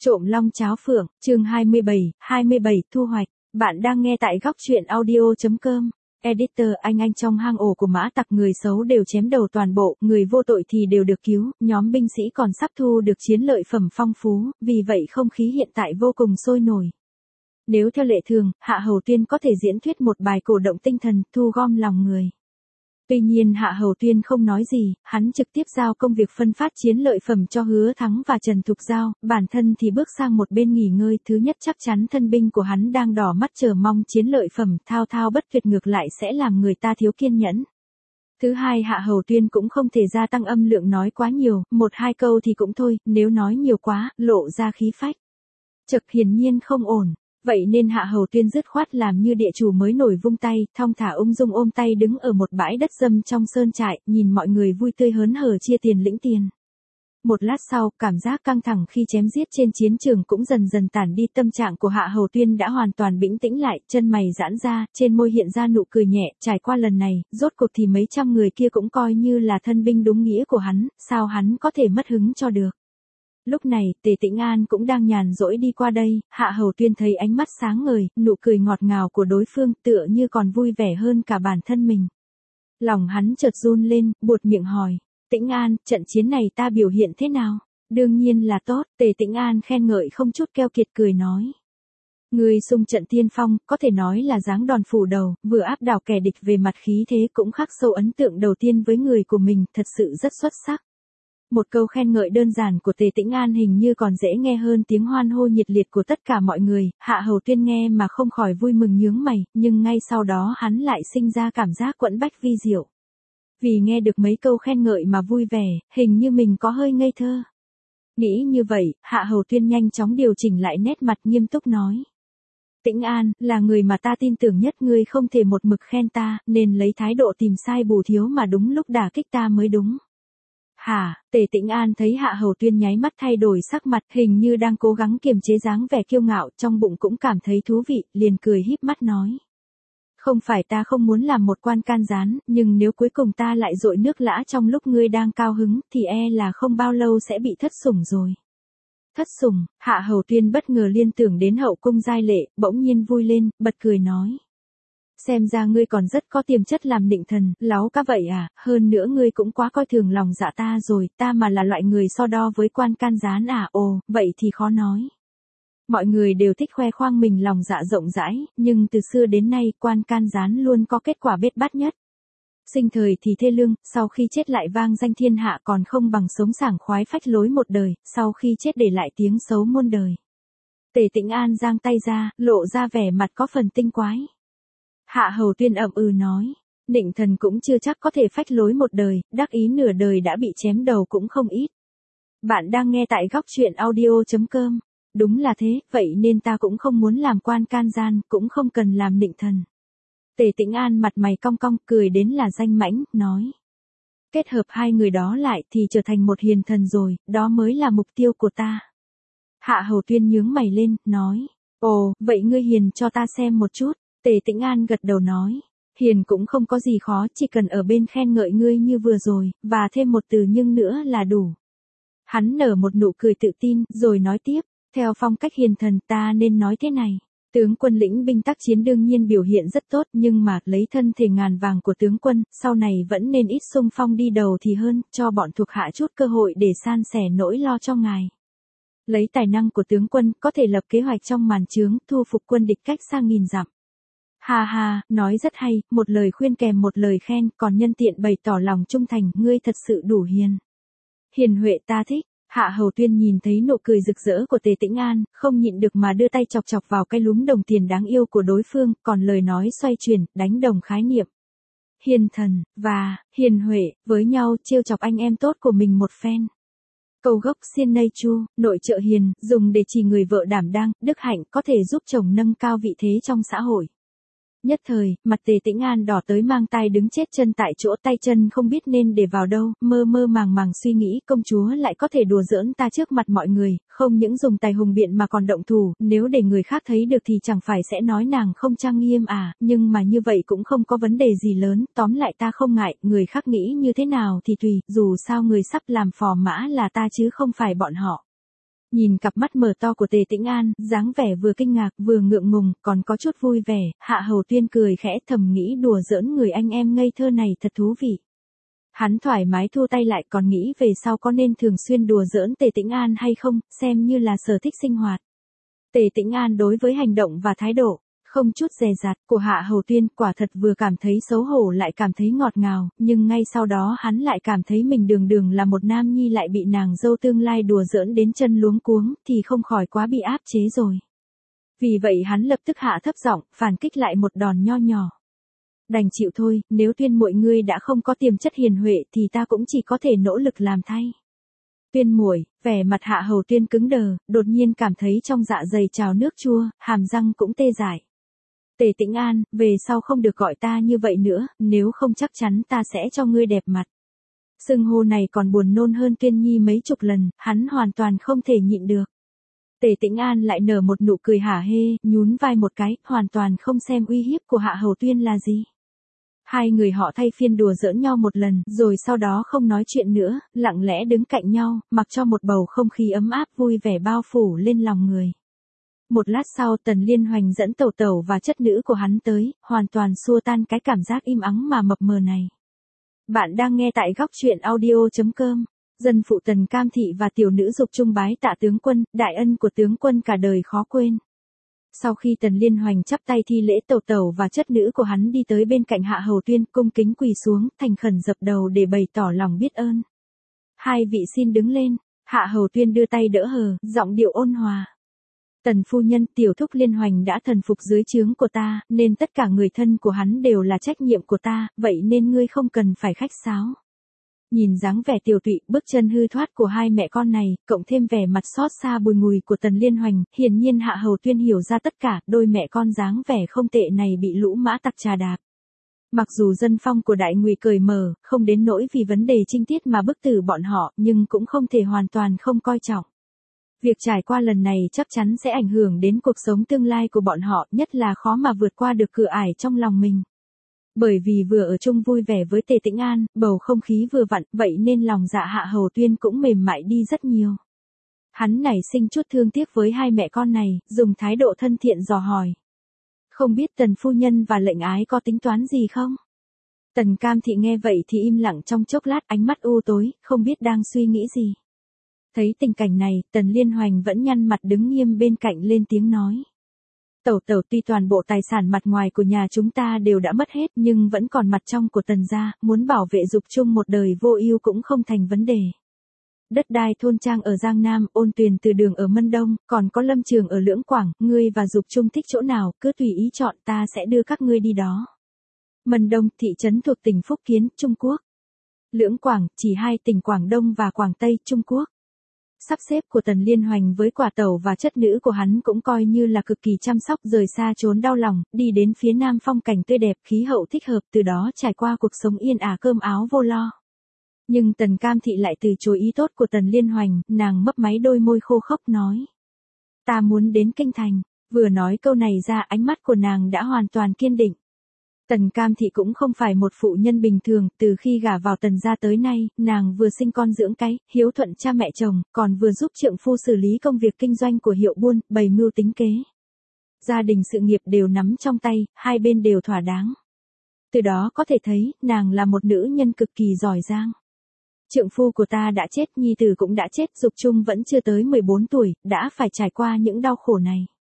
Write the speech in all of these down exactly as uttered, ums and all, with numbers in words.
Trộm long cháo phượng, chương hai mươi bảy, hai mươi bảy thu hoạch. Bạn đang nghe tại góc truyện audio chấm com. Editor anh anh trong hang ổ của mã tặc người xấu đều chém đầu toàn bộ, người vô tội thì đều được cứu, nhóm binh sĩ còn sắp thu được chiến lợi phẩm phong phú, vì vậy không khí hiện tại vô cùng sôi nổi. Nếu theo lệ thường, Hạ Hầu Tuyên có thể diễn thuyết một bài cổ động tinh thần, thu gom lòng người. Tuy nhiên Hạ Hầu Tuyên không nói gì, hắn trực tiếp giao công việc phân phát chiến lợi phẩm cho Hứa Thắng và Trần Thục Giao, bản thân thì bước sang một bên nghỉ ngơi. Thứ nhất, chắc chắn thân binh của hắn đang đỏ mắt chờ mong chiến lợi phẩm, thao thao bất tuyệt ngược lại sẽ làm người ta thiếu kiên nhẫn. Thứ hai, Hạ Hầu Tuyên cũng không thể gia tăng âm lượng nói quá nhiều, một hai câu thì cũng thôi, nếu nói nhiều quá, lộ ra khí phách. Chực hiển nhiên không ổn. Vậy nên Hạ Hầu Tuyên dứt khoát làm như địa chủ mới nổi, vung tay, thong thả ung dung ôm tay đứng ở một bãi đất râm trong sơn trại, nhìn mọi người vui tươi hớn hở chia tiền lĩnh tiền. Một lát sau, cảm giác căng thẳng khi chém giết trên chiến trường cũng dần dần tản đi, tâm trạng của Hạ Hầu Tuyên đã hoàn toàn bình tĩnh lại, chân mày giãn ra, trên môi hiện ra nụ cười nhẹ, trải qua lần này, rốt cuộc thì mấy trăm người kia cũng coi như là thân binh đúng nghĩa của hắn, sao hắn có thể mất hứng cho được. Lúc này, Tề Tĩnh An cũng đang nhàn rỗi đi qua đây, Hạ Hầu Tuyên thấy ánh mắt sáng ngời, nụ cười ngọt ngào của đối phương tựa như còn vui vẻ hơn cả bản thân mình. Lòng hắn chợt run lên, buột miệng hỏi, Tĩnh An, trận chiến này ta biểu hiện thế nào? Đương nhiên là tốt, Tề Tĩnh An khen ngợi không chút keo kiệt cười nói. Ngươi xung trận tiên phong, có thể nói là giáng đòn phủ đầu, vừa áp đảo kẻ địch về mặt khí thế cũng khắc sâu ấn tượng đầu tiên với người của mình, thật sự rất xuất sắc. Một câu khen ngợi đơn giản của Tề Tĩnh An hình như còn dễ nghe hơn tiếng hoan hô nhiệt liệt của tất cả mọi người, Hạ Hầu Tuyên nghe mà không khỏi vui mừng nhướng mày, nhưng ngay sau đó hắn lại sinh ra cảm giác quẫn bách vi diệu. Vì nghe được mấy câu khen ngợi mà vui vẻ, hình như mình có hơi ngây thơ. Nghĩ như vậy, Hạ Hầu Tuyên nhanh chóng điều chỉnh lại nét mặt, nghiêm túc nói. Tĩnh An, là người mà ta tin tưởng nhất, ngươi không thể một mực khen ta, nên lấy thái độ tìm sai bù thiếu mà đúng lúc đả kích ta mới đúng. Hả, Tề Tĩnh An thấy Hạ Hầu Tuyên nháy mắt thay đổi sắc mặt, hình như đang cố gắng kiềm chế dáng vẻ kiêu ngạo, trong bụng cũng cảm thấy thú vị, liền cười híp mắt nói. Không phải ta không muốn làm một quan can gián, nhưng nếu cuối cùng ta lại dội nước lã trong lúc ngươi đang cao hứng, thì e là không bao lâu sẽ bị thất sủng rồi. Thất sủng, Hạ Hầu Tuyên bất ngờ liên tưởng đến hậu cung giai lệ, bỗng nhiên vui lên, bật cười nói. Xem ra ngươi còn rất có tiềm chất làm nịnh thần, láo cá vậy à, hơn nữa ngươi cũng quá coi thường lòng dạ ta rồi, ta mà là loại người so đo với quan can gián à, ồ, vậy thì khó nói. Mọi người đều thích khoe khoang mình lòng dạ rộng rãi, nhưng từ xưa đến nay quan can gián luôn có kết quả bết bát nhất. Sinh thời thì thê lương, sau khi chết lại vang danh thiên hạ, còn không bằng sống sảng khoái phách lối một đời, sau khi chết để lại tiếng xấu muôn đời. Tề Tĩnh An giang tay ra, lộ ra vẻ mặt có phần tinh quái. Hạ Hầu Tuyên ậm ừ nói, nịnh thần cũng chưa chắc có thể phách lối một đời, đắc ý nửa đời đã bị chém đầu cũng không ít. Bạn đang nghe tại góc truyện audio chấm com. Đúng là thế, vậy nên ta cũng không muốn làm quan can gian, cũng không cần làm nịnh thần. Tề Tĩnh An mặt mày cong cong, cười đến là danh mãnh, nói. Kết hợp hai người đó lại thì trở thành một hiền thần rồi, đó mới là mục tiêu của ta. Hạ Hầu Tuyên nhướng mày lên, nói. Ồ, vậy ngươi hiền cho ta xem một chút. Tề Tĩnh An gật đầu nói, hiền cũng không có gì khó, chỉ cần ở bên khen ngợi ngươi như vừa rồi, và thêm một từ nhưng nữa là đủ. Hắn nở một nụ cười tự tin, rồi nói tiếp, theo phong cách hiền thần ta nên nói thế này. Tướng quân lĩnh binh tác chiến đương nhiên biểu hiện rất tốt, nhưng mà lấy thân thể ngàn vàng của tướng quân, sau này vẫn nên ít xung phong đi đầu thì hơn, cho bọn thuộc hạ chút cơ hội để san sẻ nỗi lo cho ngài. Lấy tài năng của tướng quân, có thể lập kế hoạch trong màn trướng, thu phục quân địch cách xa nghìn dặm. Hà hà, nói rất hay, một lời khuyên kèm một lời khen, còn nhân tiện bày tỏ lòng trung thành, ngươi thật sự đủ hiền. Hiền huệ ta thích. Hạ Hầu Tuyên nhìn thấy nụ cười rực rỡ của Tề Tĩnh An, không nhịn được mà đưa tay chọc chọc vào cái lúm đồng tiền đáng yêu của đối phương, còn lời nói xoay chuyển, đánh đồng khái niệm. Hiền thần, và, hiền huệ, với nhau trêu chọc anh em tốt của mình một phen. Câu gốc xiên nây chu, nội trợ hiền, dùng để chỉ người vợ đảm đang, đức hạnh có thể giúp chồng nâng cao vị thế trong xã hội. Nhất thời, mặt Tề Tĩnh An đỏ tới mang tai đứng chết chân tại chỗ, tay chân không biết nên để vào đâu, mơ mơ màng màng suy nghĩ công chúa lại có thể đùa giỡn ta trước mặt mọi người, không những dùng tài hùng biện mà còn động thủ, nếu để người khác thấy được thì chẳng phải sẽ nói nàng không trang nghiêm à, nhưng mà như vậy cũng không có vấn đề gì lớn, tóm lại ta không ngại, người khác nghĩ như thế nào thì tùy, dù sao người sắp làm phò mã là ta chứ không phải bọn họ. Nhìn cặp mắt mở to của Tề Tĩnh An, dáng vẻ vừa kinh ngạc vừa ngượng ngùng, còn có chút vui vẻ, Hạ Hầu Tuyên cười khẽ thầm nghĩ đùa giỡn người anh em ngây thơ này thật thú vị. Hắn thoải mái thu tay lại còn nghĩ về sau có nên thường xuyên đùa giỡn Tề Tĩnh An hay không, xem như là sở thích sinh hoạt. Tề Tĩnh An đối với hành động và thái độ, không chút dè dặt của Hạ Hầu Tuyên quả thật vừa cảm thấy xấu hổ lại cảm thấy ngọt ngào, nhưng ngay sau đó hắn lại cảm thấy mình đường đường là một nam nhi lại bị nàng dâu tương lai đùa giỡn đến chân luống cuống thì không khỏi quá bị áp chế rồi. Vì vậy hắn lập tức hạ thấp giọng, phản kích lại một đòn nho nhỏ. Đành chịu thôi, nếu Tuyên muội ngươi đã không có tiềm chất hiền huệ thì ta cũng chỉ có thể nỗ lực làm thay. Tuyên muội, vẻ mặt Hạ Hầu Tuyên cứng đờ, đột nhiên cảm thấy trong dạ dày trào nước chua, hàm răng cũng tê dại. Tề Tĩnh An, về sau không được gọi ta như vậy nữa, nếu không chắc chắn ta sẽ cho ngươi đẹp mặt. Xưng hô này còn buồn nôn hơn Tuyên Nhi mấy chục lần, hắn hoàn toàn không thể nhịn được. Tề Tĩnh An lại nở một nụ cười hả hê, nhún vai một cái, hoàn toàn không xem uy hiếp của Hạ Hầu Tuyên là gì. Hai người họ thay phiên đùa giỡn nhau một lần, rồi sau đó không nói chuyện nữa, lặng lẽ đứng cạnh nhau, mặc cho một bầu không khí ấm áp vui vẻ bao phủ lên lòng người. Một lát sau Tần Liên Hoành dẫn tẩu tẩu và chất nữ của hắn tới, hoàn toàn xua tan cái cảm giác im ắng mà mập mờ này. Bạn đang nghe tại góc truyện audio chấm com. Dân phụ Tần Cam Thị và tiểu nữ dục trung bái tạ tướng quân, đại ân của tướng quân cả đời khó quên. Sau khi Tần Liên Hoành chắp tay thi lễ tẩu tẩu và chất nữ của hắn đi tới bên cạnh Hạ Hầu Tuyên, cung kính quỳ xuống, thành khẩn dập đầu để bày tỏ lòng biết ơn. Hai vị xin đứng lên, Hạ Hầu Tuyên đưa tay đỡ hờ, giọng điệu ôn hòa. Tần phu nhân, tiểu thúc Liên Hoành đã thần phục dưới trướng của ta, nên tất cả người thân của hắn đều là trách nhiệm của ta, vậy nên ngươi không cần phải khách sáo. Nhìn dáng vẻ tiều tụy, bước chân hư thoát của hai mẹ con này, cộng thêm vẻ mặt xót xa bùi ngùi của Tần Liên Hoành, hiển nhiên Hạ Hầu Tuyên hiểu ra tất cả, đôi mẹ con dáng vẻ không tệ này bị lũ mã tặc trà đạp. Mặc dù dân phong của đại ngụy cởi mở, không đến nỗi vì vấn đề trinh tiết mà bức tử bọn họ, nhưng cũng không thể hoàn toàn không coi trọng. Việc trải qua lần này chắc chắn sẽ ảnh hưởng đến cuộc sống tương lai của bọn họ, nhất là khó mà vượt qua được cửa ải trong lòng mình. Bởi vì vừa ở chung vui vẻ với Tề Tĩnh An, bầu không khí vừa vặn, vậy nên lòng dạ Hạ Hầu Tuyên cũng mềm mại đi rất nhiều. Hắn nảy sinh chút thương tiếc với hai mẹ con này, dùng thái độ thân thiện dò hỏi. Không biết Tần phu nhân và lệnh ái có tính toán gì không? Tần Cam Thị nghe vậy thì im lặng trong chốc lát, ánh mắt u tối, không biết đang suy nghĩ gì. Thấy tình cảnh này, Tần Liên Hoành vẫn nhăn mặt đứng nghiêm bên cạnh lên tiếng nói. Tẩu tẩu, tuy toàn bộ tài sản mặt ngoài của nhà chúng ta đều đã mất hết nhưng vẫn còn mặt trong của Tần gia, muốn bảo vệ dục chung một đời vô ưu cũng không thành vấn đề. Đất đai thôn trang ở Giang Nam, Ôn Tuyền từ đường ở Mân Đông, còn có Lâm Trường ở Lưỡng Quảng, ngươi và dục chung thích chỗ nào, cứ tùy ý chọn, ta sẽ đưa các ngươi đi đó. Mân Đông, thị trấn thuộc tỉnh Phúc Kiến, Trung Quốc. Lưỡng Quảng, chỉ hai tỉnh Quảng Đông và Quảng Tây, Trung Quốc. Sắp xếp của Tần Liên Hoành với quả tẩu và chất nữ của hắn cũng coi như là cực kỳ chăm sóc, rời xa trốn đau lòng, đi đến phía nam phong cảnh tươi đẹp, khí hậu thích hợp, từ đó trải qua cuộc sống yên ả cơm áo vô lo. Nhưng Tần Cam Thị lại từ chối ý tốt của Tần Liên Hoành, nàng mấp máy đôi môi khô khốc nói. Ta muốn đến Kinh Thành, vừa nói câu này ra ánh mắt của nàng đã hoàn toàn kiên định. Tần Cam Thị cũng không phải một phụ nhân bình thường, từ khi gả vào Tần gia tới nay, nàng vừa sinh con dưỡng cái, hiếu thuận cha mẹ chồng, còn vừa giúp trượng phu xử lý công việc kinh doanh của hiệu buôn, bày mưu tính kế. Gia đình sự nghiệp đều nắm trong tay, hai bên đều thỏa đáng. Từ đó có thể thấy, nàng là một nữ nhân cực kỳ giỏi giang. Trượng phu của ta đã chết, nhi tử cũng đã chết, dục chung vẫn chưa tới mười bốn tuổi, đã phải trải qua những đau khổ này.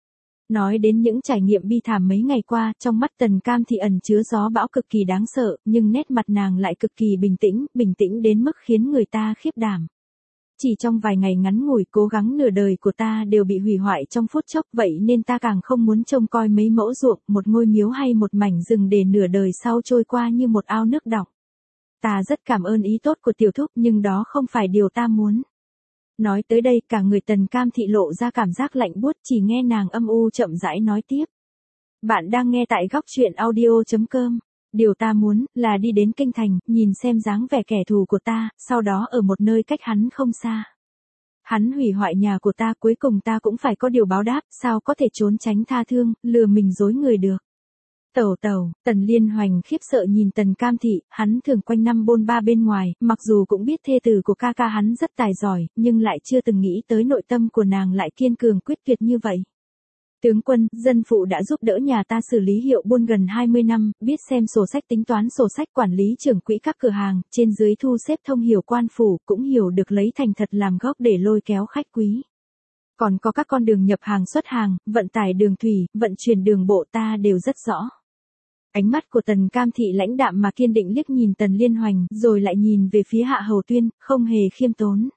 Nói đến những trải nghiệm bi thảm mấy ngày qua, trong mắt Tần Cam Thị ẩn chứa gió bão cực kỳ đáng sợ, nhưng nét mặt nàng lại cực kỳ bình tĩnh, bình tĩnh đến mức khiến người ta khiếp đảm. Chỉ trong vài ngày ngắn ngủi, cố gắng nửa đời của ta đều bị hủy hoại trong phút chốc, vậy nên ta càng không muốn trông coi mấy mẫu ruộng, một ngôi miếu hay một mảnh rừng để nửa đời sau trôi qua như một ao nước đọng. Ta rất cảm ơn ý tốt của tiểu thúc, nhưng đó không phải điều ta muốn. Nói tới đây cả người Tần Cam Thị lộ ra cảm giác lạnh buốt, chỉ nghe nàng âm u chậm rãi nói tiếp. Bạn đang nghe tại góc truyện audio chấm com. Điều ta muốn là đi đến Kinh Thành, nhìn xem dáng vẻ kẻ thù của ta, sau đó ở một nơi cách hắn không xa. Hắn hủy hoại nhà của ta, cuối cùng ta cũng phải có điều báo đáp, sao có thể trốn tránh tha thương, lừa mình dối người được. Tẩu tẩu, Tần Liên Hoành khiếp sợ nhìn Tần Cam Thị, hắn thường quanh năm bôn ba bên ngoài, mặc dù cũng biết thê tử của ca ca hắn rất tài giỏi, nhưng lại chưa từng nghĩ tới nội tâm của nàng lại kiên cường quyết tuyệt như vậy. Tướng quân, dân phụ đã giúp đỡ nhà ta xử lý hiệu buôn gần hai mươi năm, biết xem sổ sách tính toán sổ sách quản lý trưởng quỹ các cửa hàng, trên dưới thu xếp thông hiểu quan phủ, cũng hiểu được lấy thành thật làm gốc để lôi kéo khách quý. Còn có các con đường nhập hàng xuất hàng, vận tải đường thủy, vận chuyển đường bộ ta đều rất rõ. Ánh mắt của Tần Cam Thị lãnh đạm mà kiên định liếc nhìn Tần Liên Hoành, rồi lại nhìn về phía Hạ Hầu Tuyên, không hề khiêm tốn.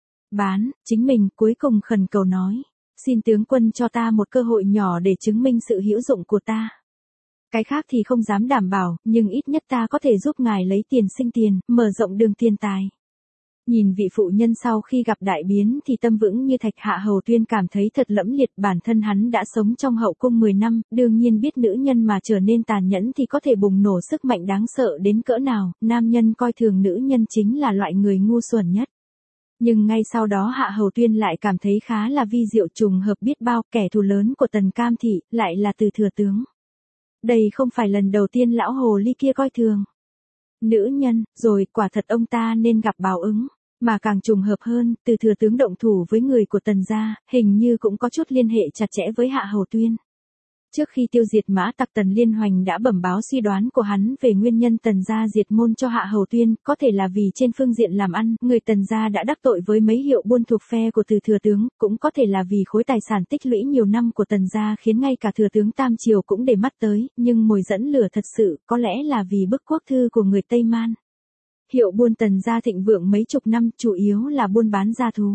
Bán, chính mình cuối cùng khẩn cầu nói. Xin tướng quân cho ta một cơ hội nhỏ để chứng minh sự hữu dụng của ta. Cái khác thì không dám đảm bảo, nhưng ít nhất ta có thể giúp ngài lấy tiền sinh tiền, mở rộng đường tiền tài. Nhìn vị phụ nhân sau khi gặp đại biến thì tâm vững như thạch. Hạ Hầu Tuyên cảm thấy thật lẫm liệt, bản thân hắn đã sống trong hậu cung mười năm, đương nhiên biết nữ nhân mà trở nên tàn nhẫn thì có thể bùng nổ sức mạnh đáng sợ đến cỡ nào, nam nhân coi thường nữ nhân chính là loại người ngu xuẩn nhất. Nhưng ngay sau đó Hạ Hầu Tuyên lại cảm thấy khá là vi diệu, trùng hợp biết bao, kẻ thù lớn của Tần Cam Thị, lại là Từ Thừa Tướng. Đây không phải lần đầu tiên lão hồ ly kia coi thường nữ nhân, rồi quả thật ông ta nên gặp báo ứng. Mà càng trùng hợp hơn, Từ Thừa Tướng động thủ với người của Tần gia, hình như cũng có chút liên hệ chặt chẽ với Hạ Hầu Tuyên. Trước khi tiêu diệt mã tặc, Tần Liên Hoành đã bẩm báo suy đoán của hắn về nguyên nhân Tần gia diệt môn cho Hạ Hầu Tuyên, có thể là vì trên phương diện làm ăn, người Tần gia đã đắc tội với mấy hiệu buôn thuộc phe của Từ Thừa Tướng, cũng có thể là vì khối tài sản tích lũy nhiều năm của Tần gia khiến ngay cả Thừa Tướng Tam Triều cũng để mắt tới, nhưng mồi dẫn lửa thật sự, có lẽ là vì bức quốc thư của người Tây Man. Hiệu buôn Tần gia thịnh vượng mấy chục năm, chủ yếu là buôn bán gia thú.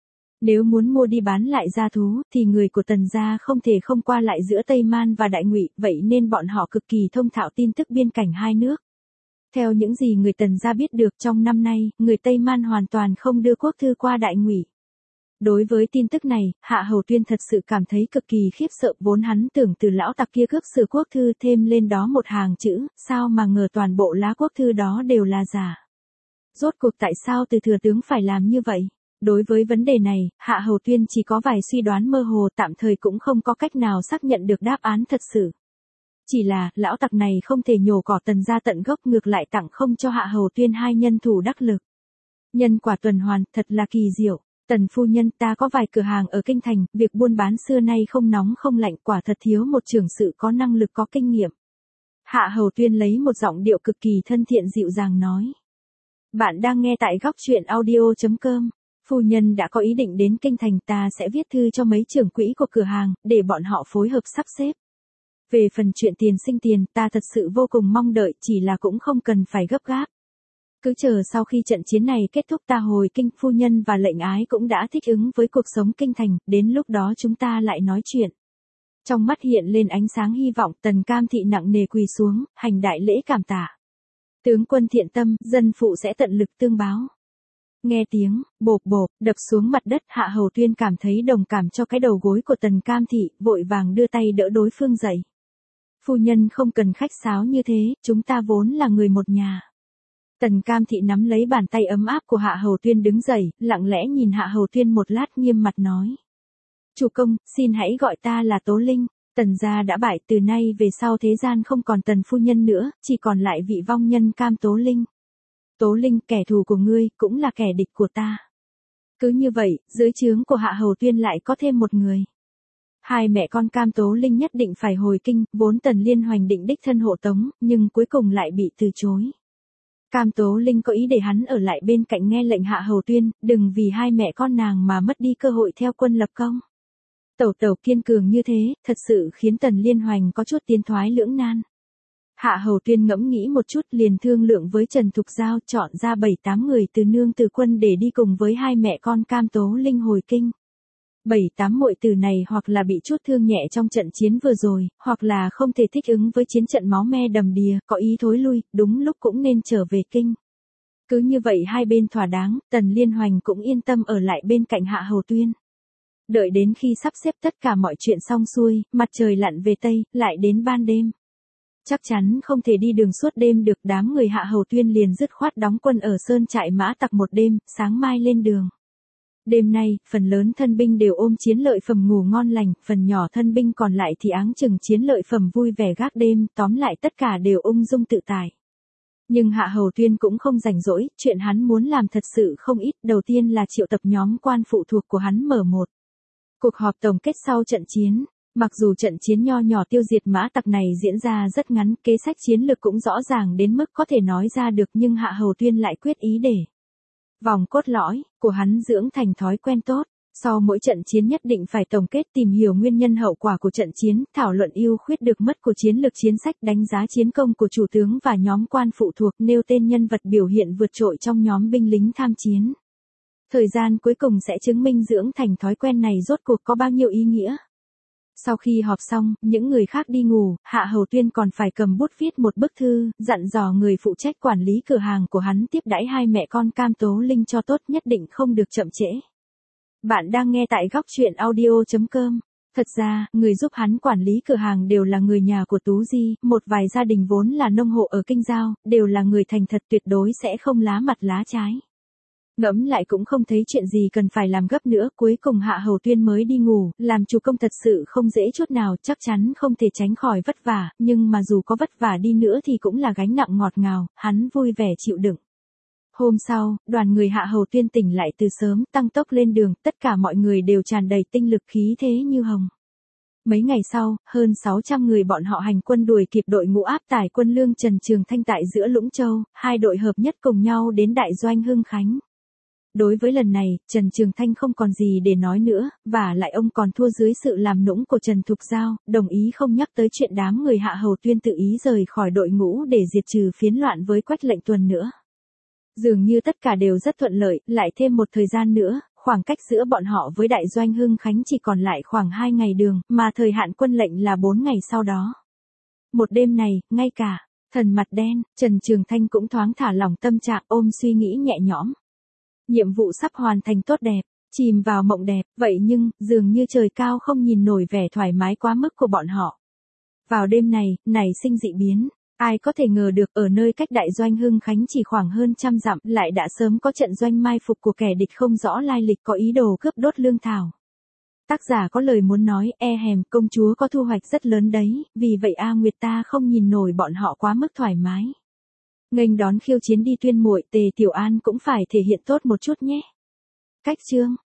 Nếu muốn mua đi bán lại gia thú, thì người của Tần gia không thể không qua lại giữa Tây Man và Đại Ngụy, vậy nên bọn họ cực kỳ thông thạo tin tức biên cảnh hai nước. Theo những gì người Tần gia biết được, trong năm nay, người Tây Man hoàn toàn không đưa quốc thư qua Đại Ngụy. Đối với tin tức này, Hạ Hầu Tuyên thật sự cảm thấy cực kỳ khiếp sợ, vốn hắn tưởng từ lão tặc kia cướp sửa quốc thư thêm lên đó một hàng chữ, sao mà ngờ toàn bộ lá quốc thư đó đều là giả. Rốt cuộc tại sao Từ Thừa Tướng phải làm như vậy? Đối với vấn đề này, Hạ Hầu Tuyên chỉ có vài suy đoán mơ hồ, tạm thời cũng không có cách nào xác nhận được đáp án thật sự. Chỉ là, lão tặc này không thể nhổ cỏ Tần gia tận gốc, ngược lại tặng không cho Hạ Hầu Tuyên hai nhân thủ đắc lực. Nhân quả tuần hoàn, thật là kỳ diệu. Tần phu nhân, ta có vài cửa hàng ở kinh thành, việc buôn bán xưa nay không nóng không lạnh, quả thật thiếu một trưởng sự có năng lực có kinh nghiệm. Hạ Hầu Tuyên lấy một giọng điệu cực kỳ thân thiện dịu dàng nói. Bạn đang nghe tại góc truyện audio chấm com. Phu nhân đã có ý định đến kinh thành, ta sẽ viết thư cho mấy trưởng quỹ của cửa hàng, để bọn họ phối hợp sắp xếp. Về phần chuyện tiền sinh tiền, ta thật sự vô cùng mong đợi, chỉ là cũng không cần phải gấp gáp. Cứ chờ sau khi trận chiến này kết thúc ta hồi kinh, phu nhân và lệnh ái cũng đã thích ứng với cuộc sống kinh thành, đến lúc đó chúng ta lại nói chuyện. Trong mắt hiện lên ánh sáng hy vọng, Tần Cam Thị nặng nề quỳ xuống, hành đại lễ cảm tạ. Tướng quân thiện tâm, dân phụ sẽ tận lực tương báo. Nghe tiếng, bộp bộp, đập xuống mặt đất, Hạ Hầu Tuyên cảm thấy đồng cảm cho cái đầu gối của Tần Cam Thị, vội vàng đưa tay đỡ đối phương dậy. Phu nhân không cần khách sáo như thế, chúng ta vốn là người một nhà. Tần Cam Thị nắm lấy bàn tay ấm áp của Hạ Hầu Tuyên đứng dậy, lặng lẽ nhìn Hạ Hầu Tuyên một lát nghiêm mặt nói. Chủ công, xin hãy gọi ta là Tố Linh. Tần gia đã bại, từ nay về sau thế gian không còn Tần phu nhân nữa, chỉ còn lại vị vong nhân Cam Tố Linh. Tố Linh, kẻ thù của ngươi, cũng là kẻ địch của ta. Cứ như vậy, dưới trướng của Hạ Hầu Tuyên lại có thêm một người. Hai mẹ con Cam Tố Linh nhất định phải hồi kinh, vốn Tần Liên Hoành định đích thân hộ tống, nhưng cuối cùng lại bị từ chối. Cam Tố Linh có ý để hắn ở lại bên cạnh nghe lệnh Hạ Hầu Tuyên, đừng vì hai mẹ con nàng mà mất đi cơ hội theo quân lập công. Tẩu tẩu kiên cường như thế, thật sự khiến Tần Liên Hoành có chút tiến thoái lưỡng nan. Hạ Hầu Tuyên ngẫm nghĩ một chút, liền thương lượng với Trần Thục Giao, chọn ra bảy tám người từ nương từ quân để đi cùng với hai mẹ con Cam Tố Linh hồi kinh. Bảy tám muội tử này hoặc là bị chút thương nhẹ trong trận chiến vừa rồi, hoặc là không thể thích ứng với chiến trận máu me đầm đìa, có ý thối lui, đúng lúc cũng nên trở về kinh. Cứ như vậy hai bên thỏa đáng, Tần Liên Hoành cũng yên tâm ở lại bên cạnh Hạ Hầu Tuyên. Đợi đến khi sắp xếp tất cả mọi chuyện xong xuôi, mặt trời lặn về Tây, lại đến ban đêm. Chắc chắn không thể đi đường suốt đêm được, đám người Hạ Hầu Tuyên liền dứt khoát đóng quân ở sơn trại mã tặc một đêm, sáng mai lên đường. Đêm nay, phần lớn thân binh đều ôm chiến lợi phẩm ngủ ngon lành, phần nhỏ thân binh còn lại thì áng chừng chiến lợi phẩm vui vẻ gác đêm, tóm lại tất cả đều ung dung tự tại. Nhưng Hạ Hầu Tuyên cũng không rảnh rỗi, chuyện hắn muốn làm thật sự không ít, đầu tiên là triệu tập nhóm quan phụ thuộc của hắn mở một cuộc họp tổng kết sau trận chiến. Mặc dù trận chiến nho nhỏ tiêu diệt mã tặc này diễn ra rất ngắn, kế sách chiến lược cũng rõ ràng đến mức có thể nói ra được, nhưng Hạ Hầu Tuyên lại quyết ý để vòng cốt lõi của hắn dưỡng thành thói quen tốt. Sau mỗi trận chiến nhất định phải tổng kết, tìm hiểu nguyên nhân hậu quả của trận chiến, thảo luận ưu khuyết được mất của chiến lược chiến sách, đánh giá chiến công của chủ tướng và nhóm quan phụ thuộc, nêu tên nhân vật biểu hiện vượt trội trong nhóm binh lính tham chiến. Thời gian cuối cùng sẽ chứng minh dưỡng thành thói quen này rốt cuộc có bao nhiêu ý nghĩa. Sau khi họp xong, những người khác đi ngủ, Hạ Hầu Tuyên còn phải cầm bút viết một bức thư, dặn dò người phụ trách quản lý cửa hàng của hắn tiếp đãi hai mẹ con Cam Tố Linh cho tốt, nhất định không được chậm trễ. Bạn đang nghe tại góc truyện audio chấm com. Thật ra, người giúp hắn quản lý cửa hàng đều là người nhà của Tú Di, một vài gia đình vốn là nông hộ ở Kinh Giao, đều là người thành thật tuyệt đối sẽ không lá mặt lá trái. Ngẫm lại cũng không thấy chuyện gì cần phải làm gấp nữa, cuối cùng Hạ Hầu Tuyên mới đi ngủ, làm chủ công thật sự không dễ chút nào, chắc chắn không thể tránh khỏi vất vả, nhưng mà dù có vất vả đi nữa thì cũng là gánh nặng ngọt ngào, hắn vui vẻ chịu đựng. Hôm sau, đoàn người Hạ Hầu Tuyên tỉnh lại từ sớm, tăng tốc lên đường, tất cả mọi người đều tràn đầy tinh lực khí thế như hồng. Mấy ngày sau, hơn sáu trăm người bọn họ hành quân đuổi kịp đội ngũ áp tải quân lương Trần Trường Thanh tại giữa Lũng Châu, hai đội hợp nhất cùng nhau đến đại doanh Hưng Khánh. Đối với lần này, Trần Trường Thanh không còn gì để nói nữa, và lại ông còn thua dưới sự làm nũng của Trần Thục Giao, đồng ý không nhắc tới chuyện đám người Hạ Hầu Tuyên tự ý rời khỏi đội ngũ để diệt trừ phiến loạn với Quách Lệnh Tuần nữa. Dường như tất cả đều rất thuận lợi, lại thêm một thời gian nữa, khoảng cách giữa bọn họ với đại doanh Hưng Khánh chỉ còn lại khoảng hai ngày đường, mà thời hạn quân lệnh là bốn ngày sau đó. Một đêm này, ngay cả thần mặt đen, Trần Trường Thanh cũng thoáng thả lỏng tâm trạng, ôm suy nghĩ nhẹ nhõm. Nhiệm vụ sắp hoàn thành tốt đẹp, chìm vào mộng đẹp, vậy nhưng, dường như trời cao không nhìn nổi vẻ thoải mái quá mức của bọn họ. Vào đêm này, nảy sinh dị biến, ai có thể ngờ được ở nơi cách đại doanh Hưng Khánh chỉ khoảng hơn trăm dặm lại đã sớm có trận doanh mai phục của kẻ địch không rõ lai lịch có ý đồ cướp đốt lương thảo. Tác giả có lời muốn nói, e hèm, công chúa có thu hoạch rất lớn đấy, vì vậy A Nguyệt ta không nhìn nổi bọn họ quá mức thoải mái. Nghênh đón khiêu chiến đi Tuyên muội, Tề Tiểu An cũng phải thể hiện tốt một chút nhé. Cách chương